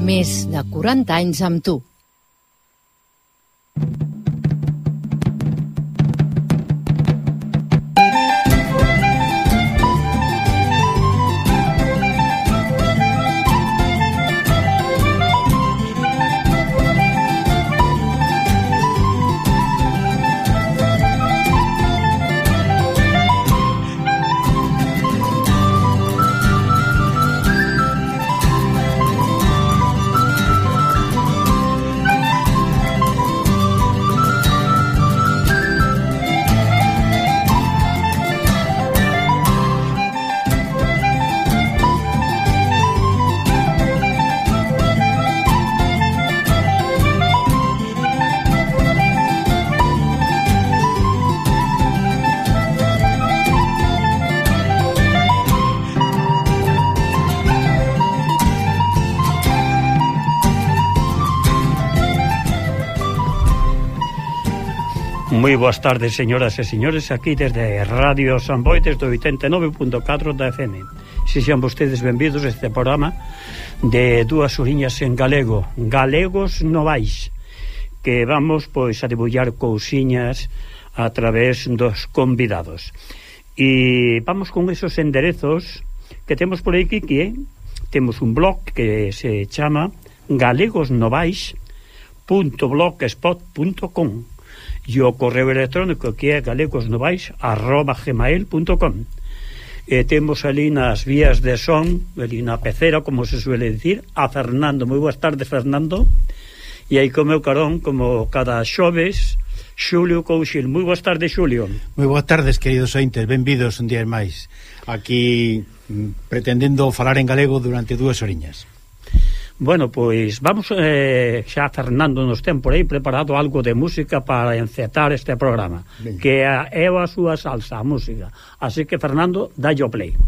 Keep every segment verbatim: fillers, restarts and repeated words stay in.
Més de quaranta anys amb tu. Moi boas tardes, señoras e señores, aquí desde Radio Samboy, desde oitenta e nove punto catro da F M. Sexan vostedes benvidos a este programa de dúas horiñas en galego, Galegos Novais, que vamos pois a debullar cousiñas a través dos convidados. E vamos con esos enderezos que temos por aquí, que temos un blog que se chama galegosnovais punto blogspot punto com e o correo electrónico que é galegosnovais arroba gmail punto com. E temos ali nas vías de son, ali na pecera, como se suele dicir, a Fernando. Moi boas tardes, Fernando. E aí co meu carón, como cada xoves, Xulio Couchil. Moi boas tardes, Xulio. Moi boas tardes, queridos ointes, benvidos un día máis. Aquí pretendendo falar en galego durante dúas horiñas. Bueno, pois vamos, eh, xa Fernando nos ten por aí preparado algo de música para encetar este programa. Bien. Que é a súa salsa, a música. Así que, Fernando, dalle o play.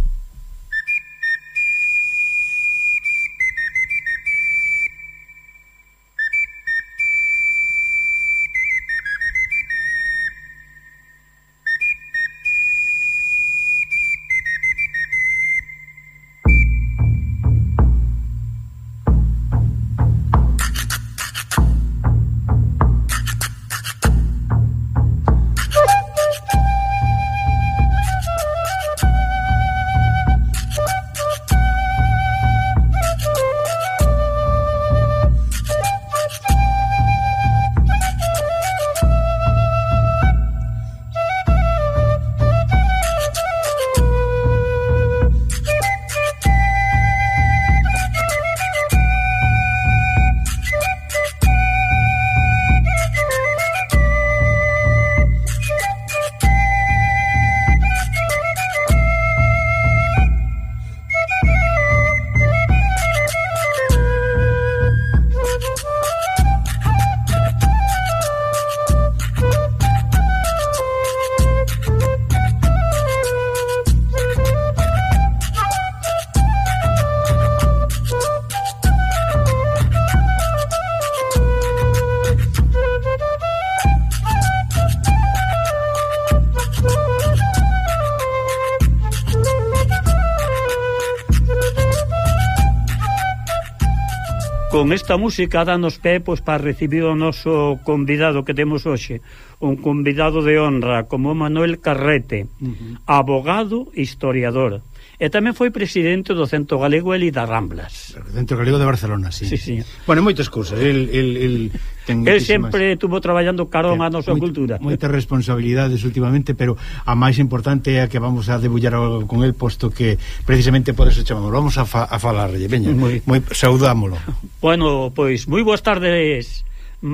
Con esta música danos pé pois para recibir o noso convidado que temos hoxe, un convidado de honra como Manuel Carrete, uh-huh. abogado e historiador, e tamén foi presidente do Centro Galego Eli das Ramblas. O Centro Galego de Barcelona, sí. Sí, sí. Bueno, moitas cousas. El, el, el, ten el sempre estuvo traballando carón a nosa moita, cultura. Moitas responsabilidades últimamente, pero a máis importante é a que vamos a debullar con el, posto que precisamente por eso chamamos. Vamos a, fa, a falarlle, veña, moi, moi, saudámolo. Bueno, pois, moi boas tardes,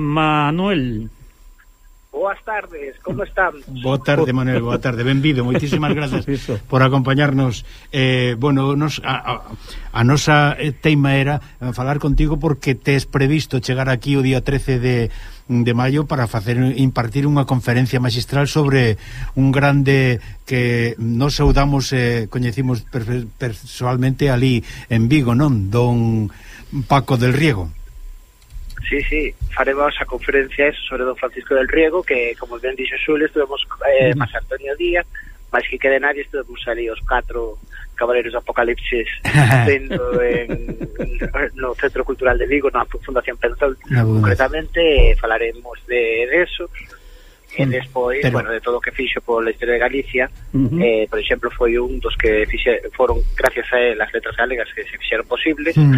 Manuel. Boas tardes, como están? Boa tarde, Manuel, boa tarde, benvido, moitísimas grazas por acompañarnos. Eh, bueno, nos, a, a, a nosa teima era falar contigo porque tes previsto chegar aquí o día trece de, de maio para facer impartir unha conferencia magistral sobre un grande que nos saudamos, eh, coñecimos persoalmente ali en Vigo, non? Don Paco del Riego. Sí, sí, faremos a conferencia eso sobre don Francisco del Riego, que, como ben dixo Xulio, estuvemos eh, máis Antonio Díaz, máis que quede nadie, estuvemos ali os catro Caballeros do Apocalipsis dentro en, no Centro Cultural de Vigo, na Fundación Pensol, no, concretamente, falaremos de, de eso. E despois, pero... bueno, de todo o que fixo pola historia de Galicia, uh-huh. eh, por exemplo, foi un dos que fixe, foron gracias a él as letras galegas que se fixeron posibles, uh-huh.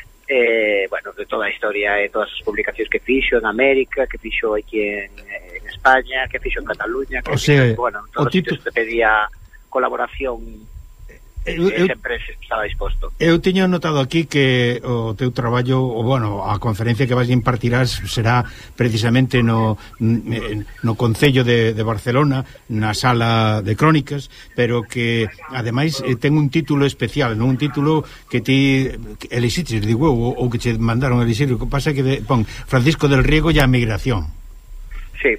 eh, bueno, de toda a historia e todas as publicacións que fixo en América, que fixo aquí en, en España, que fixo en Cataluña, que o sea, fixo, bueno, en todos os sitios que pedía colaboración. Eu, eu, sempre estaba disposto. Eu teño notado aquí que o teu traballo, o bueno, a conferencia que vas a impartirás será precisamente no no Concello de, de Barcelona, na sala de crónicas, pero que ademais ten un título especial, non un título que ti elixiches, digo, ou, ou que che mandaron a elixir, o que pasa é que de, pon Francisco del Riego e a migración. Sí,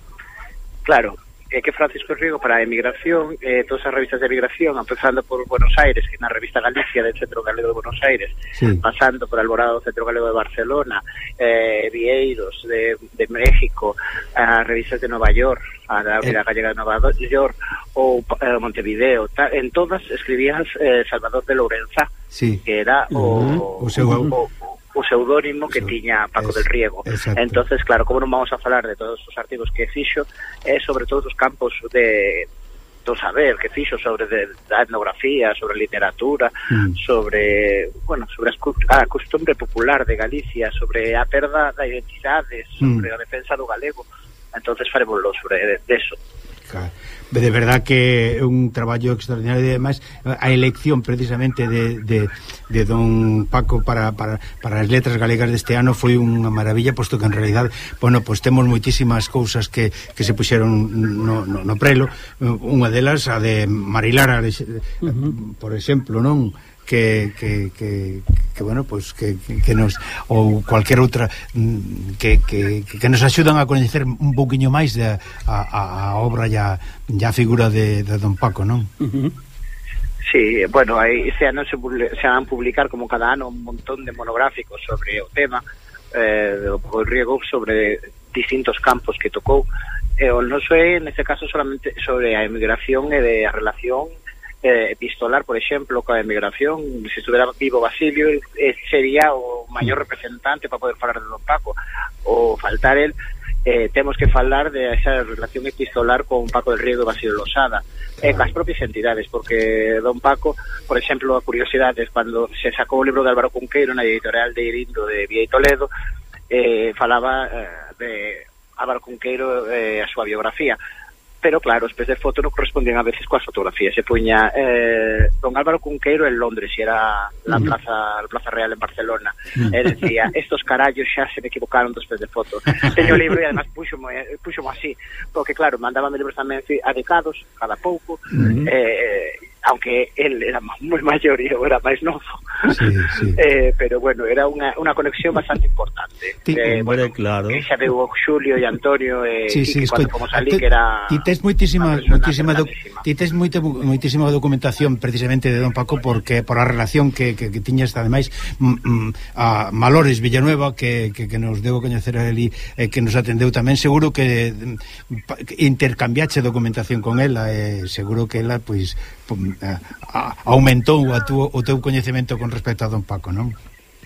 claro. É que Francisco Riego para a emigración, eh, todas as revistas de emigración, empezando por Buenos Aires, que na revista Galicia del Centro Galego de Buenos Aires, sí. pasando por Alborada do Centro Galego de Barcelona, eh, Vieiros de, de México, as revistas de Nova York, a la Unidad eh. Gallega de Nova York, ou eh, Montevideo, ta, en todas escribías eh, Salvador de Lourenza, sí. que era o, uh-huh. o, seu... o, o o pseudónimo que tiña Paco es, del Riego. Exacto. Entonces, claro, como non vamos a falar de todos os artigos que fixo, é sobre todos os campos de do saber que fixo sobre de, da etnografía, sobre literatura, mm. sobre, bueno, sobre a costumbre popular de Galicia, sobre a perda da identidade, sobre mm. a defensa do galego. Entonces farémoslo sobre de, de eso. Claro. De verdad que é un traballo extraordinario e ademais a elección precisamente de, de, de don Paco para, para, para as letras galegas deste ano foi unha maravilla, posto que en realidad, bueno, pois pues temos moitísimas cousas que, que se puxeron no, no, no prelo, unha delas a de Marilara, uh-huh. por exemplo, non? Que, que, que, que bueno, pues que, que nos ou cualquier outra que, que, que nos axudan a coñecer un pouquiño máis de, a, a obra e a, a figura de, de don Paco, non? Uh-huh. Sí, bueno, aí se ano se, se van publicar como cada ano un montón de monográficos sobre o tema eh, do Riego, sobre distintos campos que tocou, e o noso é, neste caso, solamente sobre a emigración e de a relación Eh, epistolar, por exemplo, coa emigración. Se estuviera vivo Basilio, eh, sería o maior representante para poder falar de don Paco. O faltar el, eh, temos que falar de esa relación epistolar con Paco del Riego e Basilio Losada, e eh, as propias entidades, porque don Paco, por exemplo, a curiosidade, cando se sacou o libro de Álvaro Cunqueiro na editorial de Irindo de Vía e Toledo, eh, falaba eh, de Álvaro Cunqueiro e eh, a súa biografía. Pero claro, os pés de foto non correspondían a veces coas fotografías. Se puña eh, don Álvaro Cunqueiro en Londres e era la uh-huh. plaza la Plaza Real en Barcelona. Uh-huh. E decía, estos carallos xa se me equivocaron dos pés de foto. Teño o libro e además puxomo, puxomo así, porque claro, mandábame libros tamén adecados cada pouco, uh-huh. eh, aunque él era moi maior e eu era máis novo. Sí, sí. Eh, pero bueno, era unha, unha conexión bastante importante. Sí, eh, bueno, claro. Que xa veu Xulio e Antonio e sí, sí, cuando fomos ali, que era... Ti tes moitísima, moitísima, do, ti tes moita, moitísima documentación precisamente de don Paco, porque por a relación que, que, que tiñas ademais m, m, a Malores Villanueva, que, que, que nos deu coñecer a ele, eh, que nos atendeu tamén, seguro que, que intercambiache documentación con ela, e eh, seguro que ela, pois, A, a, aumentou a tu, o teu coñecemento con respecto a don Paco, non?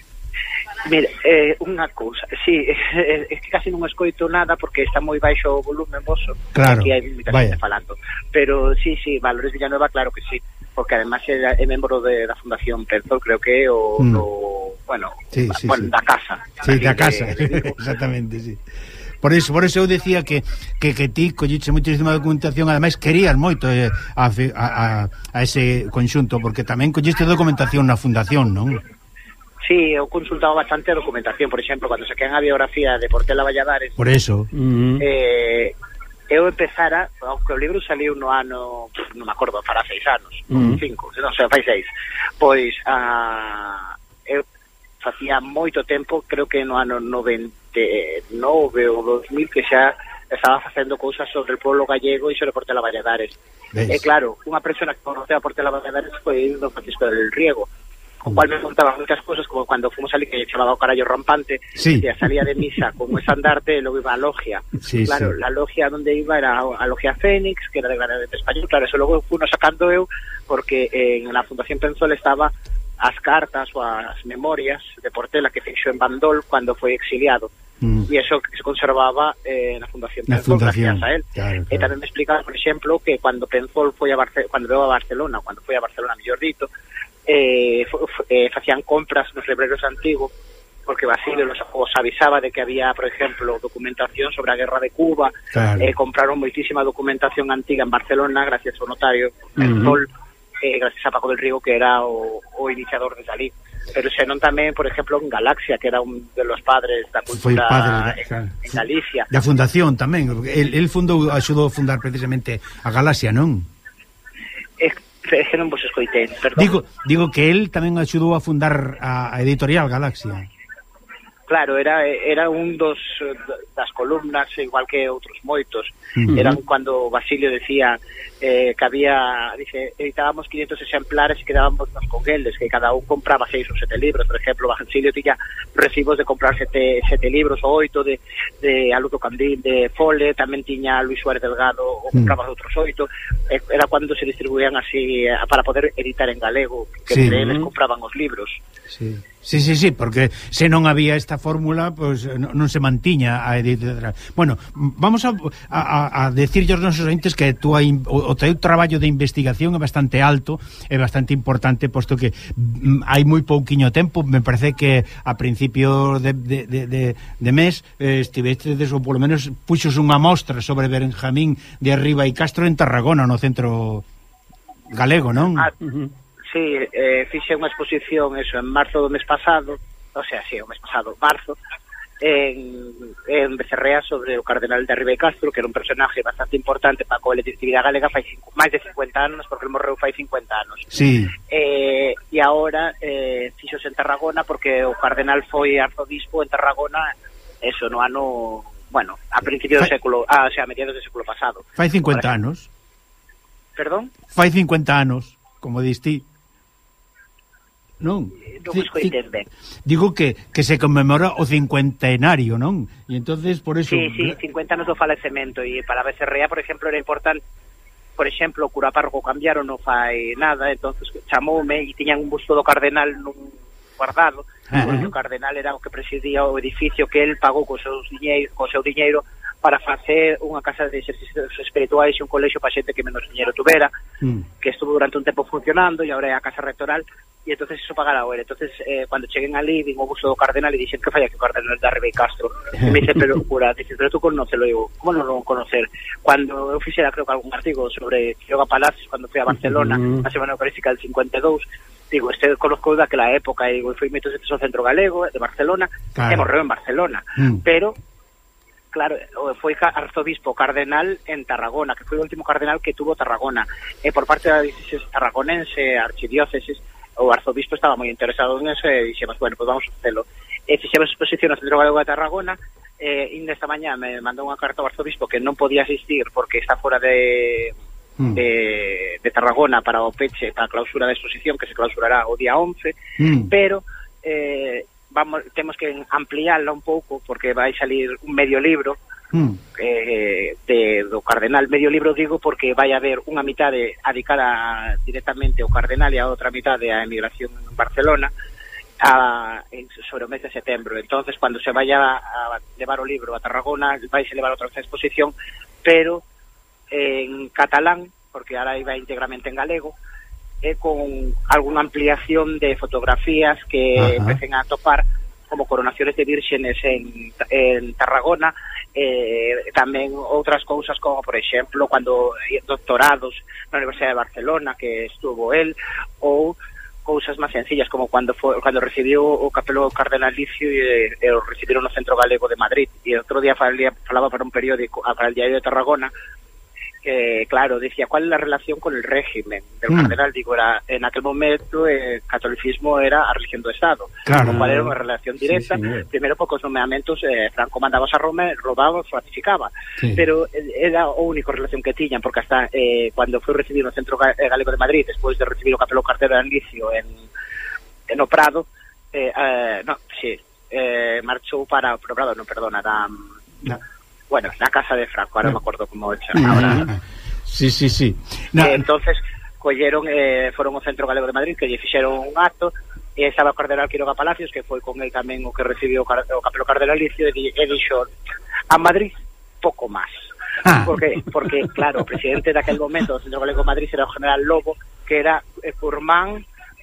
Mira, eh, unha cousa, sí, é, é que casi non escoito nada porque está moi baixo o volumen voso, claro, aquí hai moita xente falando, pero sí, sí, Valores Villanueva, claro que sí, porque además é, é membro de, da Fundación Pensol, creo que é o, mm. o bueno, sí, sí, bueno sí. da casa. Sí, da casa, de, exactamente, sí. Por eso, por eso eu decía que, que, que ti colliche moitísima documentación, ademais querías moito eh, a, a, a ese conxunto, porque tamén colliste documentación na fundación, non? Sí, eu consultaba bastante a documentación, por exemplo, cando saquean a biografía de Portela Valladares. Por eso. Uh-huh. Eh, eu empezara, aunque o libro saliu no ano, non me acordo, fará seis anos, uh-huh. cinco, non sei, fai seis, pois a... eu facía moito tempo, creo que no ano noventa e nove ou dos mil, que xa estaba facendo cousas sobre o pueblo gallego e sobre Portela Valladares. E claro, unha persona que conoceu a Portela Valladares foi don Francisco del Riego, o cual me contaba moitas cosas, como cando fomos ali que chamaba o carallo rampante, sí. que salía de misa con un estandarte e logo iba a logia. Sí, claro, sí. la logia donde iba era a logia Fénix, que era de Granadete Español, claro, eso logo fui sacando eu, porque en la Fundación Penzol estaba as cartas ou as memorias de Portela que fixo en Bandol cando foi exiliado. Mm. E eso que se conservaba eh, na Fundación Penzol, gracias a él. Claro, claro. E tamén me explicaba, por exemplo, que cando Penzol foi a Barcelona, cando veo a Barcelona, cando foi a Barcelona, mellor dito, eh, eh, facían compras nos libreros antigos, porque Basilio los, os avisaba de que había, por exemplo, documentación sobre a guerra de Cuba, claro. eh, compraron moitísima documentación antiga en Barcelona gracias ao notario Penzol, mm-hmm. eh, gracias a Paco del Río, que era o, o iniciador de Dalí. Pero senón tamén, por exemplo, en Galaxia, que era un de los padres da cultura padre, en, claro. en Galicia. Da fundación tamén, el, el fundou, axudou a fundar precisamente a Galaxia, non? É que non vos escoitei, perdón. Digo, digo que el tamén axudou a fundar a, a editorial Galaxia. Claro, era era un dos das columnas, igual que outros moitos. Uh-huh. Eran cando Basilio decía eh, que había, dice, editábamos quinientos exemplares e quedábamos nos con eles, que cada un compraba seis ou sete libros. Por exemplo, Basilio tiña recibos de comprar sete, sete libros ou oito de, de Aludo Candil, de Fole, tamén tiña Luis Suárez Delgado, ou compraba uh-huh. outros oito. Eh, era cando se distribuían así eh, para poder editar en galego, que sí. eles compraban os libros. Sí. Sí, sí, sí, porque se non había esta fórmula, pois pues, non, non se mantiña a editorial. Bueno, vamos a, a, a decirlle aos nosos ointes que tú, o, o teu traballo de investigación é bastante alto, é bastante importante, posto que mm, hai moi pouquiño tempo, me parece que a principio de, de, de, de, de mes eh, estivestes, ou polo menos puxos unha mostra sobre Benjamín de Arriba e Castro en Tarragona, no centro galego, non? Ah, uh-huh. Sí, eh, fixe unha exposición eso en marzo do mes pasado, o sea, sí, o mes pasado, marzo, en, en Becerrea sobre o cardenal de Arriba e Castro, que era un personaje bastante importante para a colectividade galega fai cinco, máis de cincuenta anos, porque ele morreu fai cincuenta anos. Sí. Eh, e agora eh, fixos en Tarragona porque o cardenal foi arzobispo en Tarragona, eso, no ano, bueno, a principios do século, ah, o sea, a mediados do século pasado. Fai cincuenta anos. Perdón? Fai cincuenta anos, como diste. Non, non escoitei ben. Digo que, que se conmemora o cincuentenario, non? E entonces por eso... Sí, sí, cincuenta anos do falecemento, e para Becerrea, por exemplo, era importante, por exemplo, o cura párroco cambiaron, non fai nada, entonces chamoume e tiñan un busto do cardenal nun guardado, uh-huh. porque o cardenal era o que presidía o edificio que el pagou co seu diñeiro, co seu diñeiro para facer unha casa de exercicios espirituais e un colexio para xente que menos diñeiro tuvera, mm. que estuvo durante un tempo funcionando e agora é a casa rectoral, e entonces iso pagara o ele. Entonces, eh, cando cheguen ali, vin o busto do cardenal e dixen que falla que o cardenal de Arriba e Castro. E me dice, pero cura, dice, pero tú conócelo, digo, como non lo conocer? Cando eu fixera, creo que algún artigo sobre Quiroga Palacios, cando fui a Barcelona, mm. a Semana Eucarística del cincuenta e dous, digo, este conozco daquela época, e digo, foi metos ao centro galego de Barcelona, claro. e morreu en Barcelona, mm. pero claro, foi arzobispo cardenal en Tarragona, que foi o último cardenal que tuvo Tarragona, e por parte da diócesis tarragonense, archidiócesis, o arzobispo estaba moi interesado en eso, e dixemos, bueno, pues vamos a facelo. E fixemos exposición no Centro Galego de Tarragona, e ainda esta mañá me mandou unha carta ao arzobispo que non podía asistir porque está fora de... Mm. De, de Tarragona para o peche, para a clausura da exposición que se clausurará o día once, mm. pero eh, vamos, temos que ampliarla un pouco porque vai salir un medio libro mm. eh, de, do cardenal. Medio libro digo porque vai haber unha mitade dedicada directamente ao cardenal e a outra mitade á emigración en Barcelona a, en, sobre o mes de setembro. Entonces, cando se vaya a levar o libro a Tarragona, vai se levar outra exposición, pero en catalán, porque ahora iba íntegramente en galego, e con alguna ampliación de fotografías que Ajá. empecen a topar como coronaciones de vírgenes en, en Tarragona, eh, tamén outras cousas como, por exemplo, cando doctorados na Universidade de Barcelona, que estuvo él, ou cousas máis sencillas como cando foi, cando recibiu o capelo cardenalicio e, e o recibiron no Centro Galego de Madrid, e outro día falía, falaba para un periódico, para el Diario de Tarragona, que, claro, decía, ¿cuál es la relación con el régimen del mm. cardenal? Digo, era, en aquel momento el catolicismo era a religión do Estado, claro. Con cual era unha relación directa. Sí, sí. Primero, pocos nomeamentos, eh, Franco mandaba a Roma, robaba, ratificaba, sí. pero era a única relación que tiñan, porque hasta eh, cuando foi recibido no Centro Galego de Madrid, despois de recibir o capelo cardenalicio en no Prado, eh, eh, no, sí, eh, marchou para o Prado, non, perdona, da, no. bueno, na casa de Franco, ahora no. me acordo como é ahora. Sí, sí, sí. No. Eh, entonces colleron, eh, foron ao Centro Galego de Madrid, que lle fixeron un acto, e estaba o cardenal Quiroga Palacios, que foi con el tamén o que recibiu o, car o capelo cardenalicio, e, di e dixo, a Madrid pouco máis. Ah. Porque, porque, claro, o presidente daquel momento do Centro Galego de Madrid era o general Lobo, que era eh, curmán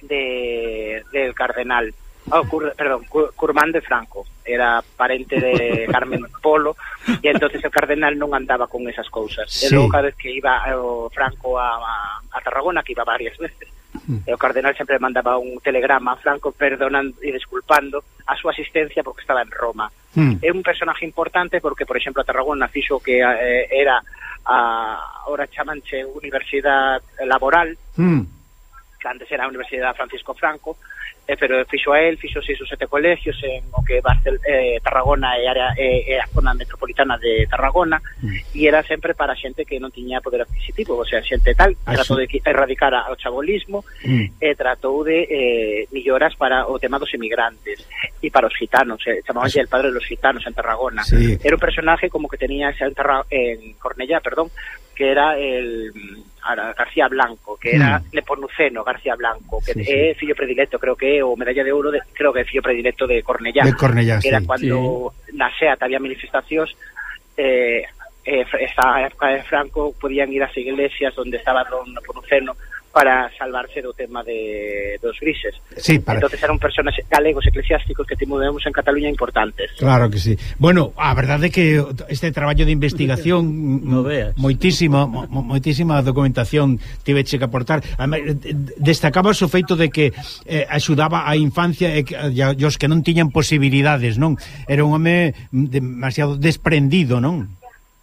de, del cardenal, oh, cur, perdón, cur, curmán de Franco, era parente de Carmen Polo, e entonces el cardenal non andaba con esas cousas. Sí. E logo cada vez que iba o Franco a, a, a Tarragona, que iba varias veces, mm. o cardenal sempre mandaba un telegrama a Franco perdonando e disculpando a súa asistencia porque estaba en Roma. Mm. É un personaje importante porque, por exemplo, a Tarragona fixo que eh, era a, ahora chamanche Universidade Laboral, mm. que antes era a Universidade Francisco Franco, eh, pero fixo a él, fixo seis ou sete colegios en o que Barcel eh, Tarragona e área e eh, a zona metropolitana de Tarragona, mm. e era sempre para xente que non tiña poder adquisitivo, o sea, xente tal, ah, tratou sí. de erradicar o chabolismo, mm. e tratou de eh, melloras para o tema dos emigrantes e para os gitanos, eh, chamabanlle el padre de los gitanos en Tarragona. Sí. Era un personaje como que tenía esa en, en Cornellá, perdón, que era el García Blanco, que era mm. Nepomuceno García Blanco, que sí, é sí. fillo predilecto, creo que é o medalla de ouro, de, creo que é fillo predilecto de Cornellá, de Cornellá que era sí. cando sí. na SEAT había manifestacións, eh, eh, esta época de Franco podían ir ás iglesias onde estaba don Nepomuceno para salvarse do tema de dos grises. Sí, para... Entonces eran personas galegos eclesiásticos que tivemos en Cataluña importantes. Claro que sí. Bueno, a verdade é que este traballo de investigación no veas. Moitísima, mo, moitísima documentación tiveche que aportar. Destacabas o feito de que eh, axudaba a infancia e, e os que non tiñan posibilidades, non? Era un home demasiado desprendido, non?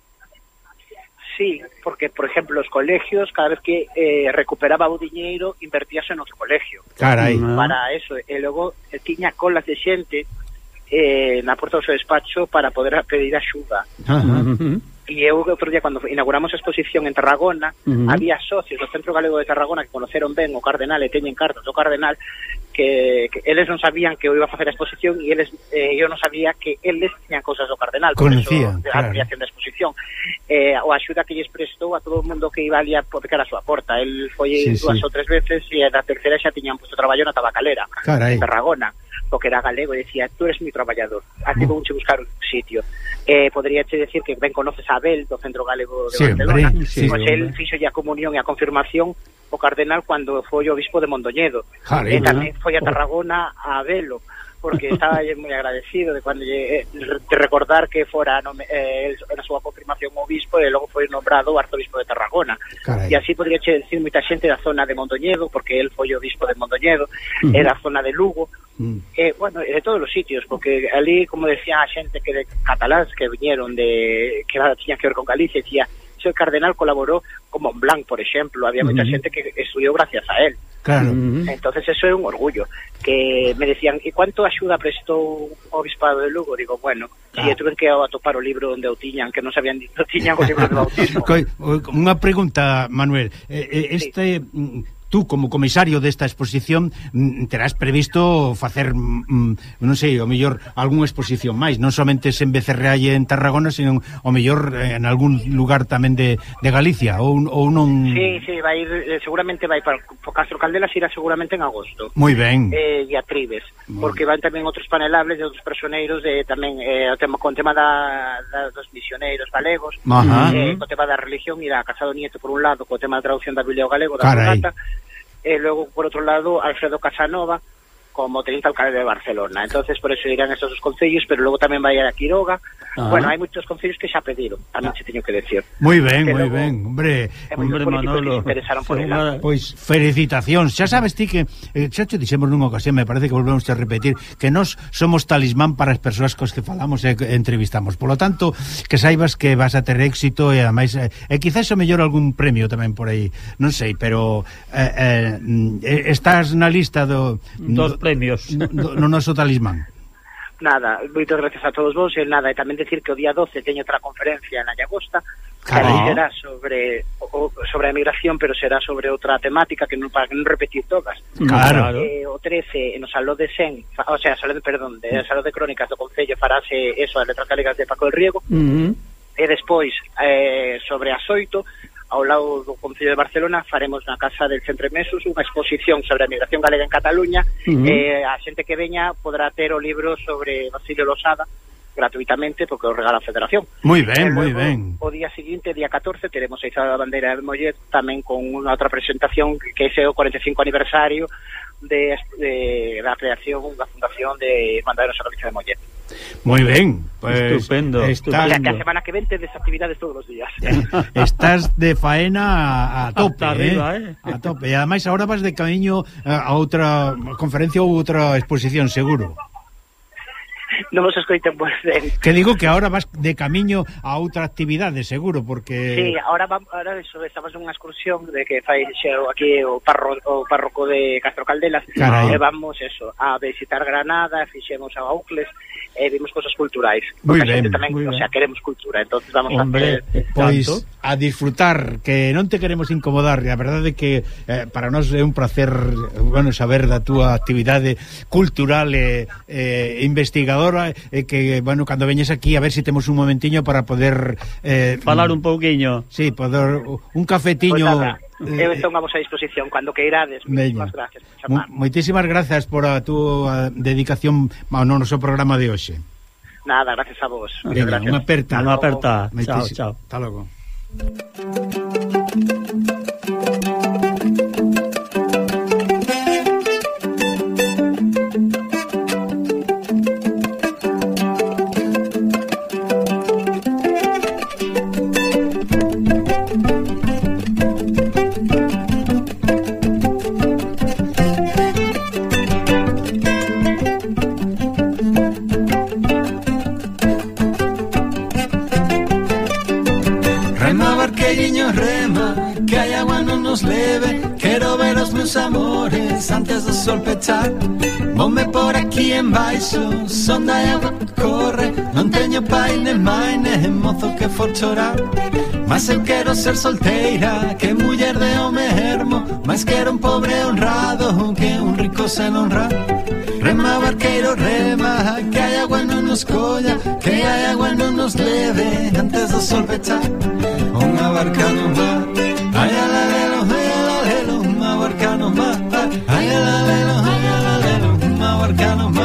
Sí, porque, por ejemplo, los colegios, cada vez que eh, recuperaba o diñeiro, invertíase en outro colegio. Carai. Para eso. E logo eh, tiña colas de xente eh, na porta do seu despacho para poder pedir axuda. Uh-huh. E eu, outro día, cando inauguramos a exposición en Tarragona, uh-huh. había socios do Centro Galego de Tarragona que conoceron ben o cardenal e teñen cartas do cardenal que, que eles non sabían que eu iba a facer a exposición e eles, eh, eu non sabía que eles tiñan cousas do cardenal, por Conocían, eso, claro. a creación da exposición. Eh, o axuda que lles prestou a todo o mundo que iba ali a pecar a súa porta. El foi sí, dúas sí. ou tres veces e na terceira xa tiñan puesto traballo na tabacalera, Carai. en Tarragona, porque era galego e decía, tú eres mi traballador, aquí vou che buscar un sitio. Eh, podría che decir que ben conoces a Abel do Centro Galego de Siempre, Barcelona, sí, pois el fixo a comunión e a confirmación o cardenal cando foi o obispo de Mondoñedo. Jale, e tamén foi a Tarragona a velo, porque estaba moi agradecido de cando lle, de recordar que fora nome, eh, na súa confirmación o obispo e logo foi nombrado arzobispo de Tarragona. Carai. E así podría che decir moita xente da zona de Mondoñedo, porque el foi o obispo de Mondoñedo, uh-huh. e da zona de Lugo, uh-huh. e, bueno, de todos os sitios, porque ali, como decía a xente que de cataláns que viñeron de que tiñan que ver con Galicia, decía, el cardenal colaboró con Montblanc, por ejemplo, había uh-huh. mucha gente que estudió gracias a él. Claro. Uh-huh. Entonces eso é un orgullo. Que me decían, ¿y cuánto axuda prestou o obispado de Lugo? Digo, bueno, ah. e tuve que atopar o libro onde o tiñan, que non sabían, non tiñan o libro de bautismo. Unha pregunta, Manuel, este... Sí. Tú, como comisario desta exposición, terás previsto facer, non sei, o mellor algunha exposición máis, non somente en Becerreá e en Tarragona, sino o mellor en algún lugar tamén de, de Galicia, ou, ou non... Sí, sí, vai ir, seguramente vai para o Castro Caldelas, irá seguramente en agosto. Moi ben. Eh, e a Tribes, porque van tamén outros panelables de outros personeiros, de, tamén eh, o tema, con tema da, da, dos misioneiros galegos, eh, co tema da religión, irá Casado Nieto por un lado, co tema da traducción da Biblia ao galego, da Vulgata, e logo, por outro lado, Alfredo Casanova como teniente alcalde de Barcelona. Entonces, por eso irán estos dos concellos, pero logo tamén vai a Quiroga. Ajá. Bueno, hai moitos concellos que xa pediron, tamén se teño que decir. Moi ben, moi ben, hombre. Hombre, Manolo. Pois felicitacións. Xa sabes ti que, eh, xa te dixemos nunha ocasión, me parece que volvemos a repetir, que nós somos talismán para as persoas cos que falamos e entrevistamos. Por lo tanto, que saibas que vas a ter éxito e ademais, e eh, quizás o mellor algún premio tamén por aí, non sei, pero eh, eh, estás na lista do... Dos premios no, no noso talismán. Nada, moitas gracias a todos vos, e nada, e tamén decir que o día doce teño outra conferencia na Llagosta, que Carai. será sobre o, sobre a migración, pero será sobre outra temática que non para non repetir todas. Claro. Eh, o trece no Salón de Sen, fa, o sea, Salón de, perdón, de Salón de Crónicas do Concello farase eso, as letras galegas de Paco del Riego. Uh -huh. E despois, eh, sobre as oito, ao lado do Concello de Barcelona, faremos na Casa del Centre Mesos unha exposición sobre a migración galega en Cataluña. Uh -huh. eh, a xente que veña podrá ter o libro sobre Basilio Losada gratuitamente, porque o regala a Federación. Moi ben, eh, moi ben. O día seguinte, día catorce, teremos a Izada da Bandeira de Mollet, tamén con unha outra presentación que é o cuarenta e cinco aniversario de, de da creación da Fundación de Bandeira de Galicia de Mollet. Moi ben, pues, estupendo, estás, o sea, que a semana que ven tedes actividades todos os días. Estás de faena a, a tope, Hasta arriba, eh? A tope. E ademais agora vas de camiño a outra conferencia ou outra exposición, seguro. Non vos escoiten moi ben. Que digo que ahora vas de camiño a outra actividade, seguro, porque... Sí, ahora, vamos, ahora eso, estamos nunha excursión de que fai xeo aquí o, parro, o párroco de Castro Caldelas. Carai. E vamos eso, a visitar Granada, fixemos a Aucles, e vimos cosas culturais. Muy Porque a xente ben, tamén, muy o sea, ben. queremos cultura, entonces vamos Hombre, a hacer... Pois tanto. a disfrutar, que non te queremos incomodar, e a verdade é que eh, para nós é un placer, bueno, saber da túa actividade cultural e eh, investigadora, e que, bueno, cando veñes aquí a ver se si temos un momentiño para poder eh, Falar un pouquiño. Sí, poder un cafetiño. Pois nada, eh, eu estou a vosa disposición cando queirades. Veña. Moitísimas gracias por Mo- chamar. Moitísimas grazas por a túa dedicación ao noso programa de hoxe. Nada, gracias a vos. Moitas Veña, gracias. unha aperta. Unha aperta. Chao, Moitísi- chao. Hasta logo. Rema, barqueiriño, rema, que hai agua non nos leve. Quero ver os meus amores antes do sol pechar. Vome por aquí en baixo, son da agua que corre. Non teño pai nen mai nen mozo que for chorar. Mas eu quero ser solteira, que muller de home ermo. Mas quero un pobre honrado, que un rico sen honrar. Rema, barqueiro, rema, que hai agua non nos colla, que hai agua non nos leve antes do sol pechar. Unha barca no mar, ai alalelo, ai alalelo, unha barca no mar, ai alalelo, ai alalelo, unha barca no mar.